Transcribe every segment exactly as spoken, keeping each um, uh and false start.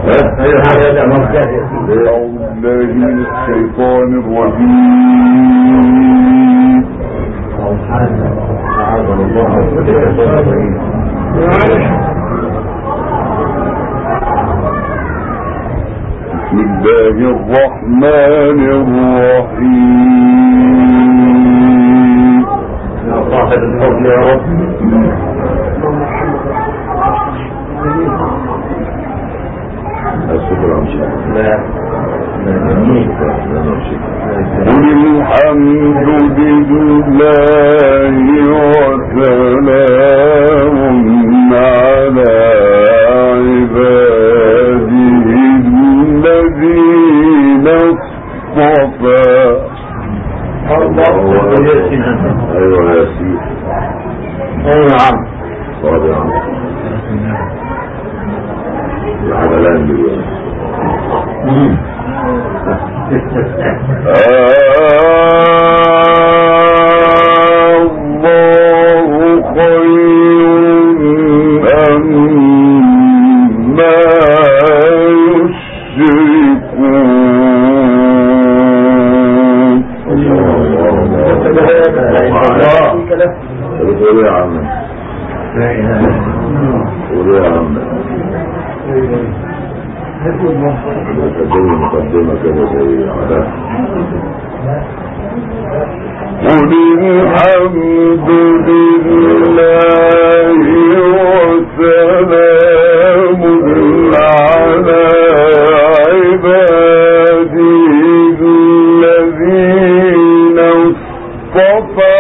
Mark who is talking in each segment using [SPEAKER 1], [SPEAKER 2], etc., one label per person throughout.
[SPEAKER 1] الشيطان الرجيم. بسم الله الرحمن الرحيم.
[SPEAKER 2] يا صاحب الفضل يا رب.
[SPEAKER 1] الشكر
[SPEAKER 2] لا
[SPEAKER 1] قل الحمد لله وسلام على عباده الذين اصطفى. ايوه يا سيدي.
[SPEAKER 2] ايوه يا عم.
[SPEAKER 1] صادق يا عم. العملان دلوقتي. الله خير أما يشركون. قولوا يا عم. قولوا يا عم. مقدمة مقدمة كده زي علاء. قل الحمد لله وسلام على عباده الذين اصطفى.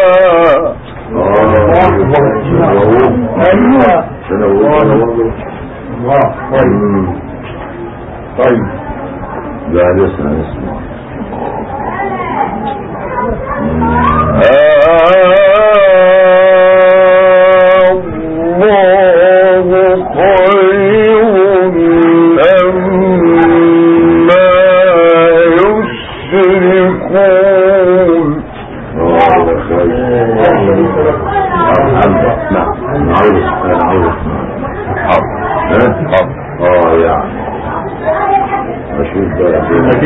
[SPEAKER 1] طيب لا لسه نسمع. الله خير أما يشركون. الله خير. نعم نعوذ نعوذ حق اه يعني اشوف بقى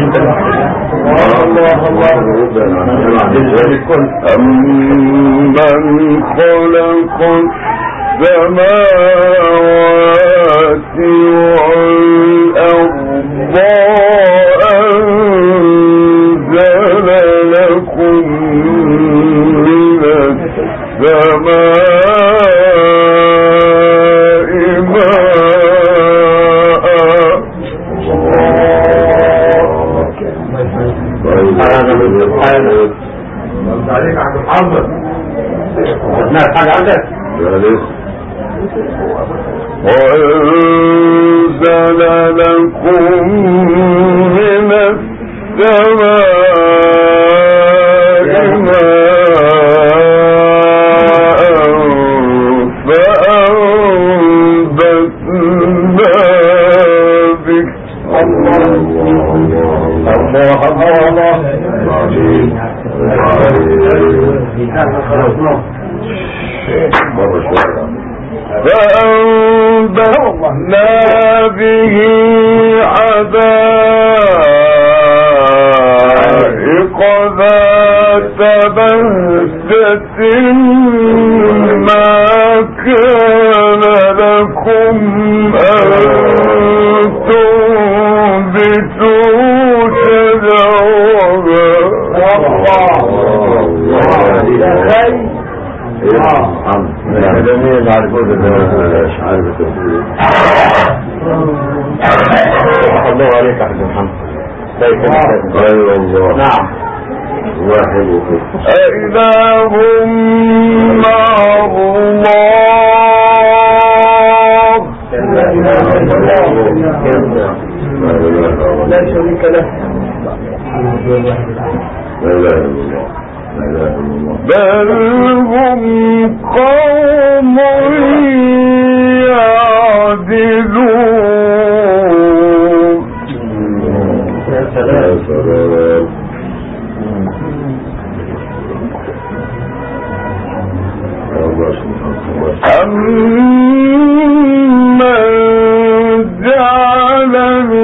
[SPEAKER 1] الله الله أمن خلق السماوات والأرض أنزل لكم من السماء
[SPEAKER 2] عليك عبد محمد. خدناها حاجة عندك؟
[SPEAKER 1] لا لسه. وأنزل لكم من السماء ماء فأنبتنا به. الله الله الله فأنبتنا به حدائق ذات بهجة ما كان لكم أن تنبتوا شجرها.
[SPEAKER 2] جميل على الجزء ده مش عارف التفسير. الله عليك يا حبيبي محمد.
[SPEAKER 1] ايوه الله.
[SPEAKER 2] نعم.
[SPEAKER 1] واحد وكده.
[SPEAKER 2] إله مع الله. لا إله إلا الله. لا شريك له.
[SPEAKER 1] لا إله إلا الله.
[SPEAKER 2] بل هم قوم يعدلون.
[SPEAKER 1] يا سلام. أمن جعل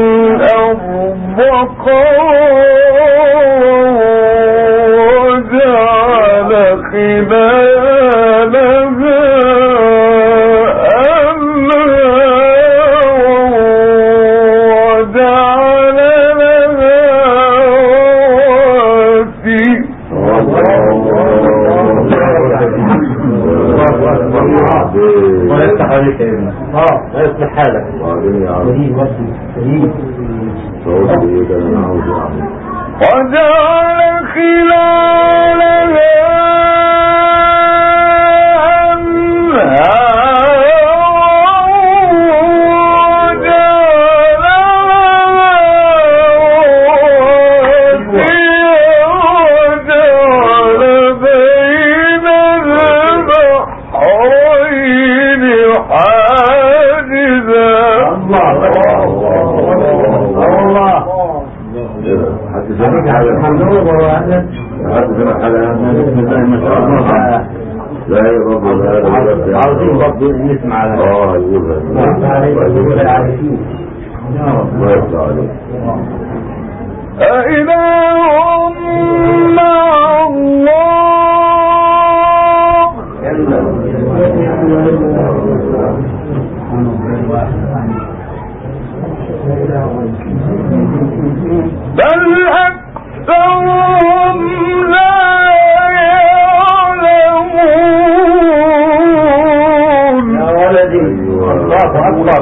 [SPEAKER 2] عاوزين برضه نسمع على
[SPEAKER 1] اه يقولها الله يرضى عليك.
[SPEAKER 3] أإله مع الله بل أكثرهم لا يعلمون.
[SPEAKER 2] يا ولدي الله أكبر.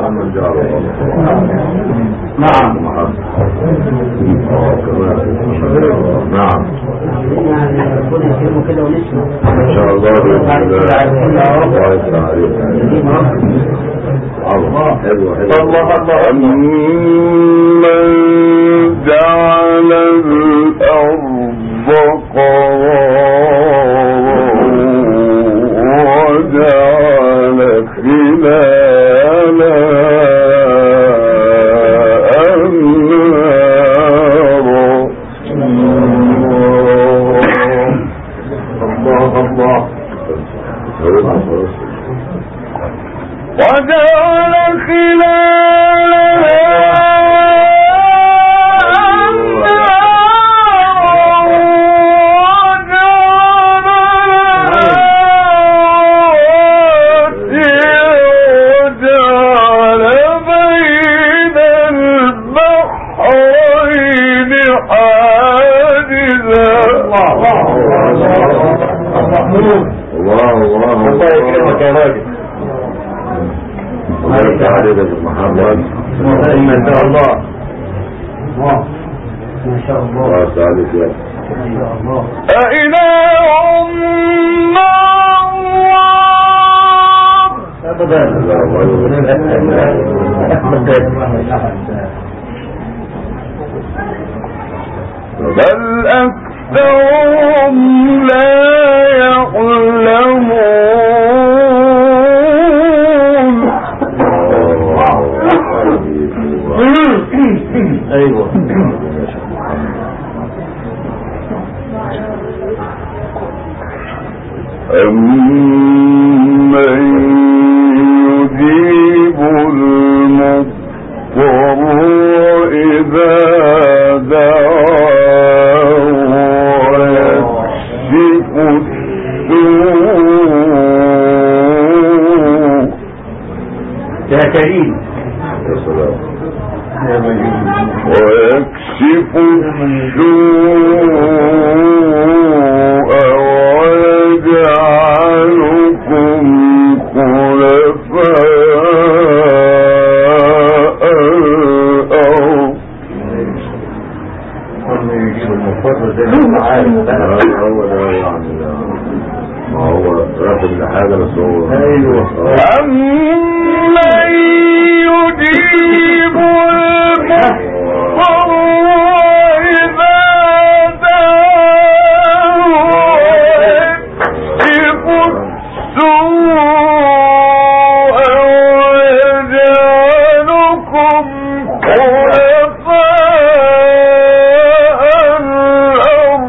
[SPEAKER 1] نعم نعم ما شاء الله الله يفتح عليك. الله حلو حلو.
[SPEAKER 3] أمن جعل الأرض قرارا وجعل خلالها وجعل خلالها
[SPEAKER 1] الله الله الله يكرمك يا راجل. الله يفتح عليك يا محمد.
[SPEAKER 2] ما شاء الله ما شاء الله.
[SPEAKER 1] الله يفتح عليك يا
[SPEAKER 2] ما شاء الله.
[SPEAKER 3] أإله مع الله
[SPEAKER 2] أبدا
[SPEAKER 3] بل أكثرهم لا يعلمون.
[SPEAKER 2] أيوة
[SPEAKER 3] أمن يجيب المضطر إذا دعاه ويكشف السوء.
[SPEAKER 2] يا كريم
[SPEAKER 1] يا سلام.
[SPEAKER 3] ويكشف السوء ويجعلكم خلفاء الأرض.
[SPEAKER 1] هو ده يعني ما هو راكب لحاجة بس هو
[SPEAKER 2] أيوة.
[SPEAKER 3] أمن يجيب المضطر إذا دعاه ويكشف السوء ويجعلكم خلفاء الأرض.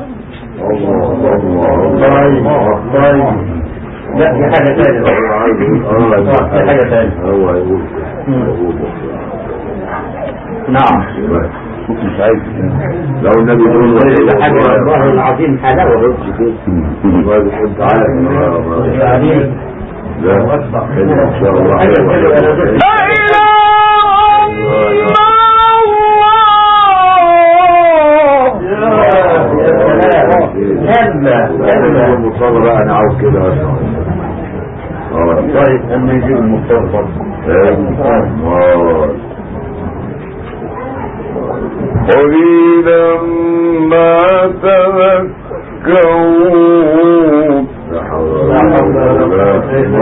[SPEAKER 2] لا دي حاجة ثانية. دي حاجة ثانية.
[SPEAKER 1] هو يقول
[SPEAKER 2] نعم
[SPEAKER 1] مش عايز لو النبي يقول
[SPEAKER 2] حاجة الله العظيم حلاوة
[SPEAKER 1] ما بيحب عارف لا ان شاء الله المصطفى بقى انا عاوز كده اسمع
[SPEAKER 2] طيب اما يجيب المصطفى برضه
[SPEAKER 3] قليلا ما تذكرون
[SPEAKER 1] لا حول ولا قوة الا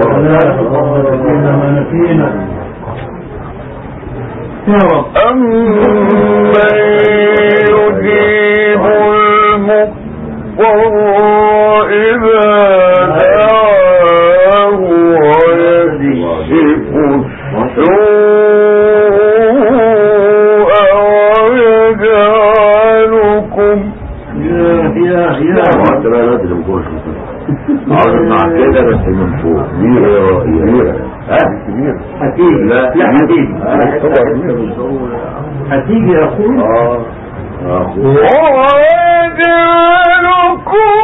[SPEAKER 1] بالله
[SPEAKER 3] أمن يجيب المضطر إذا دعاه ويكشف السوء ويجعلكم
[SPEAKER 1] وانت بقى لازم تقول عاوز مع كده بس من فوق ميرة ميرة
[SPEAKER 2] كبير هتيجي
[SPEAKER 1] لا
[SPEAKER 2] لا هتيجي هتيجي يا اخوي
[SPEAKER 1] اه
[SPEAKER 3] ويجعلكم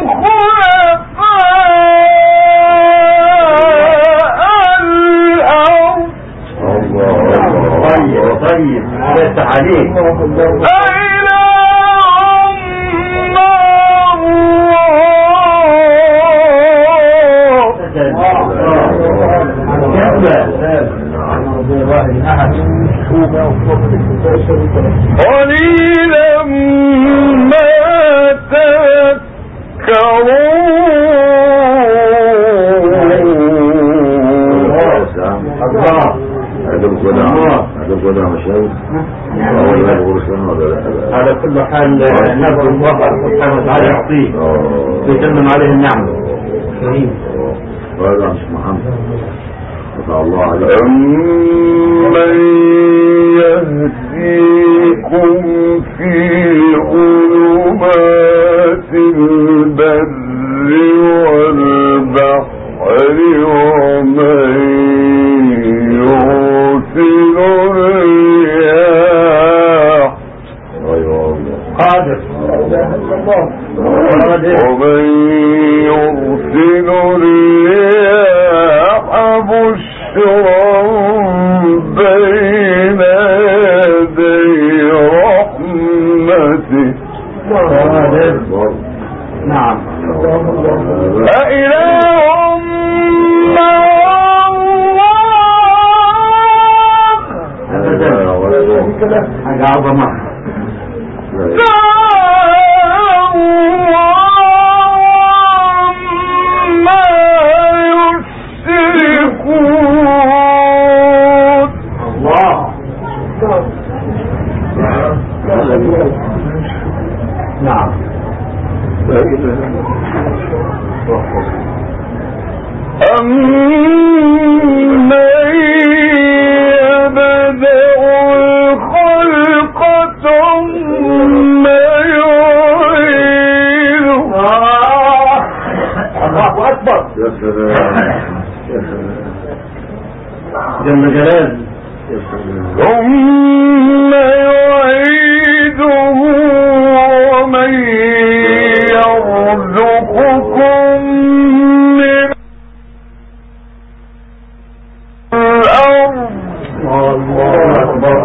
[SPEAKER 3] خلفاء الأرض
[SPEAKER 2] طيب طيب بس عليك
[SPEAKER 3] قليلا ما
[SPEAKER 1] تذكرون مشاهد
[SPEAKER 2] على كل حال نرجو الله سبحانه وتعالى يعطيه ويتمم عليه النعمة كريم.
[SPEAKER 1] هذا مش محمد الله عليه.
[SPEAKER 3] أمن يهديكم في ظلمات البر والبحر ومن يرسل الرياح
[SPEAKER 2] قادر
[SPEAKER 3] ومن يرسل الرياح بشرا بين يدي رحمته.
[SPEAKER 2] نعم.
[SPEAKER 3] أإله مع الله
[SPEAKER 2] أبدا حاجة عظمة. نعم.
[SPEAKER 3] أمن يبدأ الخلق ثم يعيده.
[SPEAKER 2] الله أكبر.
[SPEAKER 1] يا سلام يا سلام
[SPEAKER 2] جل جلال.
[SPEAKER 3] ثم يعيده ومن يرزقكم من الأرض.
[SPEAKER 2] الله أكبر.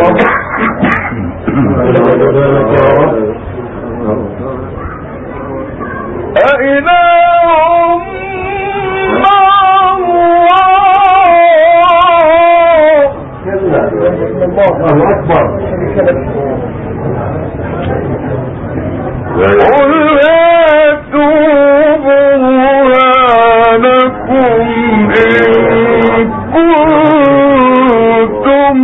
[SPEAKER 3] أإله مع الله.
[SPEAKER 2] الله أكبر.
[SPEAKER 3] قل هاتوا برهانكم إن كنتم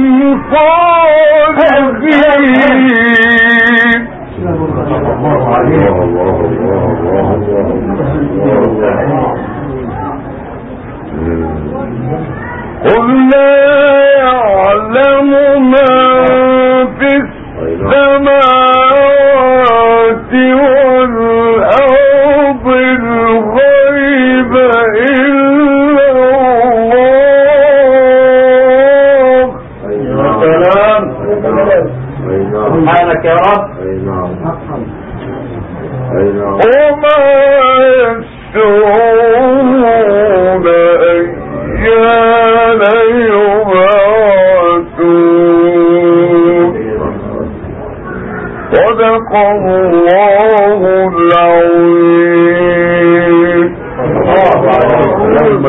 [SPEAKER 3] صادقين.
[SPEAKER 1] الله الله
[SPEAKER 3] قل لا يعلم من في السماوات والأرض الغيب إلا الله.
[SPEAKER 2] نعم سبحانك يا رب.
[SPEAKER 3] وما يشعرون أيان يبعثون. صدق الله العظيم.